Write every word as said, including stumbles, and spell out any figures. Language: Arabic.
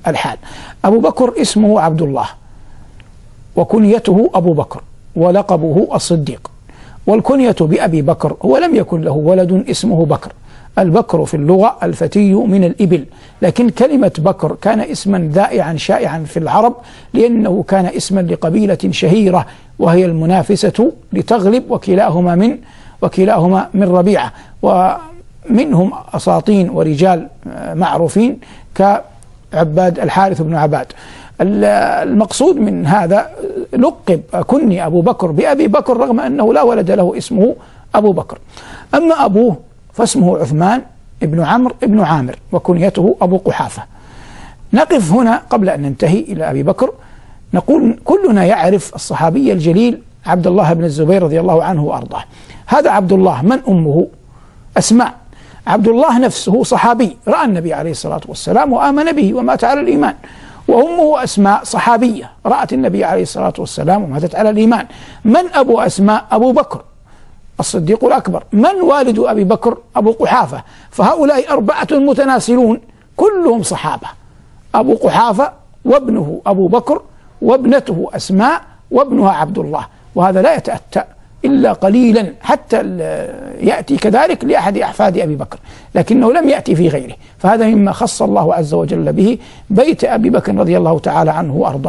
الحال. أبو بكر اسمه عبد الله، وكنيته أبو بكر، ولقبه الصديق. والكنية بأبي بكر هو لم يكن له ولد اسمه بكر. البكر في اللغة الفتي من الإبل، لكن كلمة بكر كان اسما ذائعا شائعا في العرب، لأنه كان اسما لقبيلة شهيرة وهي المنافسة لتغلب، وكلاهما من وكلاهما من ربيعة، ومنهم أساطين ورجال معروفين كعباد الحارث بن عباد. المقصود من هذا لقب كني أبو بكر بأبي بكر رغم أنه لا ولد له اسمه أبو بكر. أما أبوه فاسمه عثمان ابن عمرو ابن عامر، وكنيته أبو قحافة. نقف هنا قبل أن ننتهي إلى أبي بكر. نقول كلنا يعرف الصحابي الجليل عبد الله بن الزبير رضي الله عنه وأرضاه. هذا عبد الله من أمه؟ أسماء. عبد الله نفسه صحابي، رأى النبي عليه الصلاة والسلام وآمن به ومات على الإيمان. وأمه أسماء صحابية، رأت النبي عليه الصلاة والسلام وماتت على الإيمان. من أبو أسماء؟ أبو بكر الصديق الأكبر. من والد أبي بكر؟ أبو قحافة. فهؤلاء أربعة متناسلون كلهم صحابة، أبو قحافة وابنه أبو بكر وابنته أسماء وابنها عبد الله. وهذا لا يتأتى إلا قليلا حتى يأتي كذلك لأحد أحفاد أبي بكر، لكنه لم يأتي في غيره. فهذا مما خص الله عز وجل به بيت أبي بكر رضي الله تعالى عنه وأرضاه.